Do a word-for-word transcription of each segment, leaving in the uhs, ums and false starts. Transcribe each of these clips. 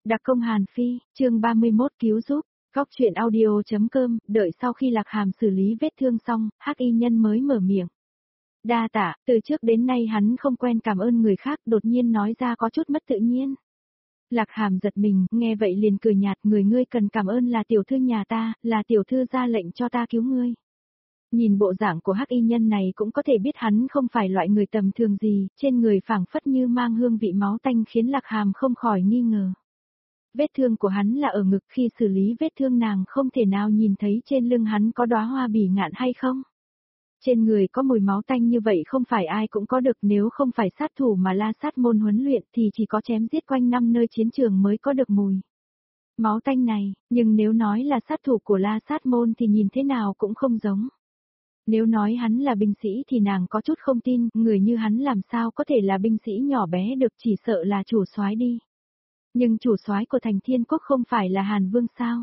Đặc công Hàn Phi, chương ba mươi mốt cứu giúp, góc truyện audio.com, đợi sau khi Lạc Hàm xử lý vết thương xong, hắc y nhân mới mở miệng. Đa tạ, từ trước đến nay hắn không quen cảm ơn người khác, đột nhiên nói ra có chút mất tự nhiên. Lạc Hàm giật mình, nghe vậy liền cười nhạt, người ngươi cần cảm ơn là tiểu thư nhà ta, là tiểu thư ra lệnh cho ta cứu ngươi. Nhìn bộ dạng của hắc y nhân này cũng có thể biết hắn không phải loại người tầm thường gì, trên người phảng phất như mang hương vị máu tanh khiến Lạc Hàm không khỏi nghi ngờ. Vết thương của hắn là ở ngực, khi xử lý vết thương nàng không thể nào nhìn thấy trên lưng hắn có đóa hoa bỉ ngạn hay không. Trên người có mùi máu tanh như vậy không phải ai cũng có được, nếu không phải sát thủ mà La Sát môn huấn luyện thì chỉ có chém giết quanh năm nơi chiến trường mới có được mùi máu tanh này, nhưng nếu nói là sát thủ của La Sát môn thì nhìn thế nào cũng không giống. Nếu nói hắn là binh sĩ thì nàng có chút không tin, người như hắn làm sao có thể là binh sĩ nhỏ bé được, chỉ sợ là chủ soái đi. Nhưng chủ soái của thành Thiên Quốc không phải là Hàn Vương sao?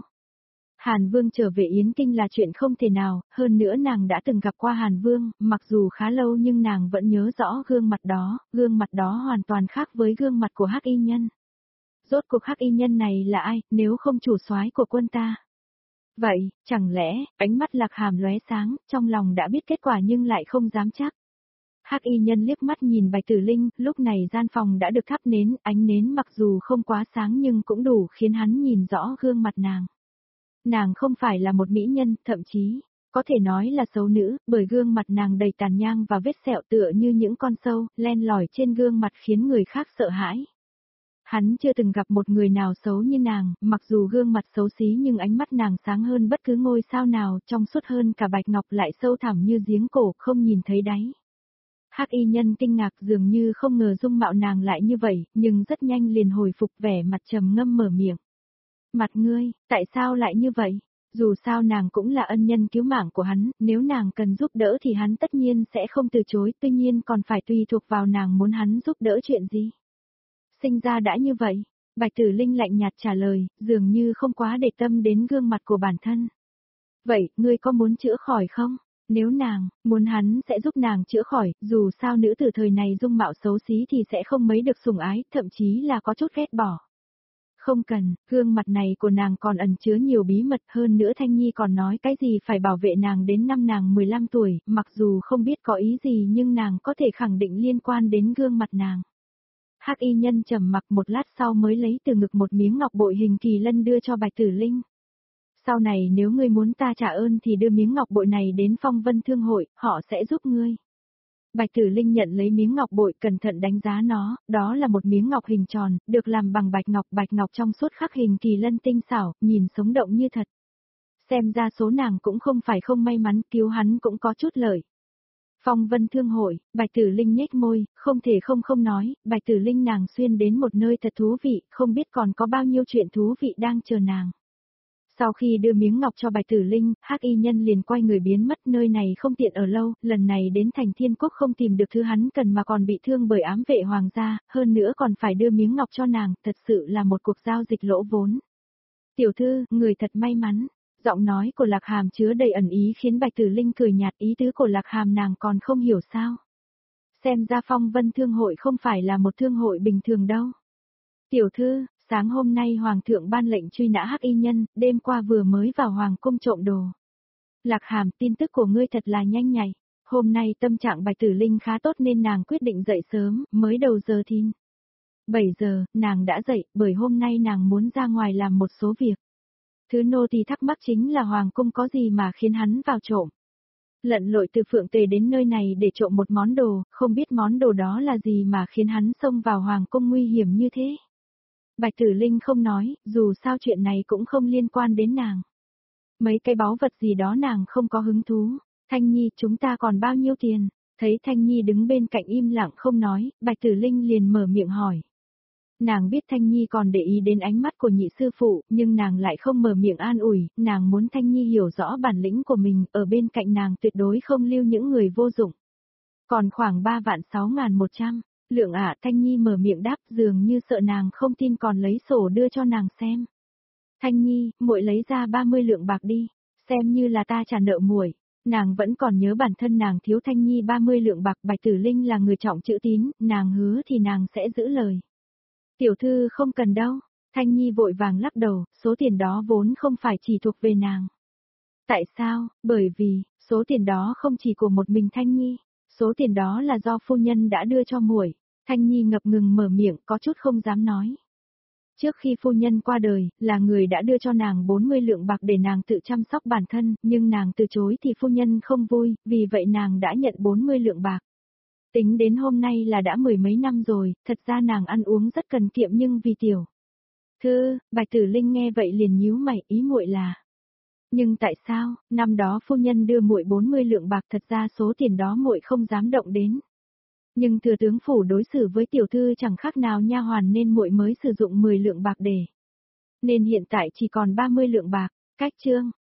Hàn Vương trở về Yến Kinh là chuyện không thể nào, hơn nữa nàng đã từng gặp qua Hàn Vương, mặc dù khá lâu nhưng nàng vẫn nhớ rõ gương mặt đó, gương mặt đó hoàn toàn khác với gương mặt của hắc y nhân. Rốt cuộc hắc y nhân này là ai, nếu không chủ soái của quân ta? Vậy, chẳng lẽ, ánh mắt Lạc Hàm lóe sáng, trong lòng đã biết kết quả nhưng lại không dám chắc. Hắc y nhân liếc mắt nhìn Bạch Tử Linh, lúc này gian phòng đã được thắp nến, ánh nến mặc dù không quá sáng nhưng cũng đủ khiến hắn nhìn rõ gương mặt nàng. Nàng không phải là một mỹ nhân, thậm chí, có thể nói là xấu nữ, bởi gương mặt nàng đầy tàn nhang và vết sẹo tựa như những con sâu, len lỏi trên gương mặt khiến người khác sợ hãi. Hắn chưa từng gặp một người nào xấu như nàng, mặc dù gương mặt xấu xí nhưng ánh mắt nàng sáng hơn bất cứ ngôi sao nào, trong suốt hơn cả bạch ngọc, lại sâu thẳm như giếng cổ, không nhìn thấy đáy. Hắc y nhân kinh ngạc, dường như không ngờ dung mạo nàng lại như vậy, nhưng rất nhanh liền hồi phục, vẻ mặt trầm ngâm mở miệng. Mặt ngươi, tại sao lại như vậy? Dù sao nàng cũng là ân nhân cứu mạng của hắn, nếu nàng cần giúp đỡ thì hắn tất nhiên sẽ không từ chối, tuy nhiên còn phải tùy thuộc vào nàng muốn hắn giúp đỡ chuyện gì. Sinh ra đã như vậy, Bạch Tử Linh lạnh nhạt trả lời, dường như không quá để tâm đến gương mặt của bản thân. Vậy, ngươi có muốn chữa khỏi không? Nếu nàng muốn hắn sẽ giúp nàng chữa khỏi, dù sao nữ tử thời này dung mạo xấu xí thì sẽ không mấy được sủng ái, thậm chí là có chút ghét bỏ. Không cần, gương mặt này của nàng còn ẩn chứa nhiều bí mật, hơn nữa Thanh Nhi còn nói cái gì phải bảo vệ nàng đến năm nàng mười lăm tuổi, mặc dù không biết có ý gì nhưng nàng có thể khẳng định liên quan đến gương mặt nàng. Hắc y nhân trầm mặc một lát sau mới lấy từ ngực một miếng ngọc bội hình kỳ lân đưa cho Bạch Tử Linh. Sau này nếu ngươi muốn ta trả ơn thì đưa miếng ngọc bội này đến Phong Vân Thương hội, họ sẽ giúp ngươi. Bạch Tử Linh nhận lấy miếng ngọc bội, cẩn thận đánh giá nó, đó là một miếng ngọc hình tròn, được làm bằng bạch ngọc, bạch ngọc trong suốt khắc hình kỳ lân tinh xảo, nhìn sống động như thật. Xem ra số nàng cũng không phải không may mắn, cứu hắn cũng có chút lợi. Phong Vân Thương hội, Bạch Tử Linh nhếch môi, không thể không không nói, Bạch Tử Linh nàng xuyên đến một nơi thật thú vị, không biết còn có bao nhiêu chuyện thú vị đang chờ nàng. Sau khi đưa miếng ngọc cho Bạch Tử Linh, hắc y nhân liền quay người biến mất, nơi này không tiện ở lâu, lần này đến thành Thiên Quốc không tìm được thứ hắn cần mà còn bị thương bởi ám vệ hoàng gia, hơn nữa còn phải đưa miếng ngọc cho nàng, thật sự là một cuộc giao dịch lỗ vốn. Tiểu thư, người thật may mắn. Giọng nói của Lạc Hàm chứa đầy ẩn ý khiến Bạch Tử Linh cười nhạt, ý tứ của Lạc Hàm nàng còn không hiểu sao. Xem ra Phong Vân Thương hội không phải là một thương hội bình thường đâu. Tiểu thư, sáng hôm nay Hoàng thượng ban lệnh truy nã hắc y nhân, đêm qua vừa mới vào Hoàng cung trộm đồ. Lạc Hàm, tin tức của ngươi thật là nhanh nhạy. Hôm nay tâm trạng Bạch Tử Linh khá tốt nên nàng quyết định dậy sớm, mới đầu giờ thìn. bảy giờ, nàng đã dậy, bởi hôm nay nàng muốn ra ngoài làm một số việc. Thứ nô tỳ thắc mắc chính là Hoàng cung có gì mà khiến hắn vào trộm. Lặn lội từ Phượng Tề đến nơi này để trộm một món đồ, không biết món đồ đó là gì mà khiến hắn xông vào Hoàng cung nguy hiểm như thế. Bạch Tử Linh không nói, dù sao chuyện này cũng không liên quan đến nàng. Mấy cái báu vật gì đó nàng không có hứng thú. Thanh Nhi, chúng ta còn bao nhiêu tiền? Thấy Thanh Nhi đứng bên cạnh im lặng không nói, Bạch Tử Linh liền mở miệng hỏi. Nàng biết Thanh Nhi còn để ý đến ánh mắt của nhị sư phụ, nhưng nàng lại không mở miệng an ủi, nàng muốn Thanh Nhi hiểu rõ bản lĩnh của mình, ở bên cạnh nàng tuyệt đối không lưu những người vô dụng. Còn khoảng ba vạn sáu ngàn một trăm, lượng ạ, Thanh Nhi mở miệng đáp, dường như sợ nàng không tin còn lấy sổ đưa cho nàng xem. Thanh Nhi, muội lấy ra ba mươi lượng bạc đi, xem như là ta trả nợ muội. Nàng vẫn còn nhớ bản thân nàng thiếu Thanh Nhi ba mươi lượng bạc, Bạch Tử Linh là người trọng chữ tín, nàng hứa thì nàng sẽ giữ lời. Tiểu thư không cần đâu, Thanh Nhi vội vàng lắc đầu, số tiền đó vốn không phải chỉ thuộc về nàng. Tại sao? Bởi vì, số tiền đó không chỉ của một mình Thanh Nhi, số tiền đó là do phu nhân đã đưa cho muội. Thanh Nhi ngập ngừng mở miệng, có chút không dám nói. Trước khi phu nhân qua đời, là người đã đưa cho nàng bốn mươi lượng bạc để nàng tự chăm sóc bản thân, nhưng nàng từ chối thì phu nhân không vui, vì vậy nàng đã nhận bốn mươi lượng bạc. Tính đến hôm nay là đã mười mấy năm rồi, thật ra nàng ăn uống rất cần kiệm nhưng vì tiểu thư, Bạch Tử Linh nghe vậy liền nhíu mày, ý muội là. Nhưng tại sao, năm đó phu nhân đưa muội bốn mươi lượng bạc, thật ra số tiền đó muội không dám động đến. Nhưng thừa tướng phủ đối xử với tiểu thư chẳng khác nào nha hoàn nên muội mới sử dụng mười lượng bạc để. Nên hiện tại chỉ còn ba mươi lượng bạc, cách chương.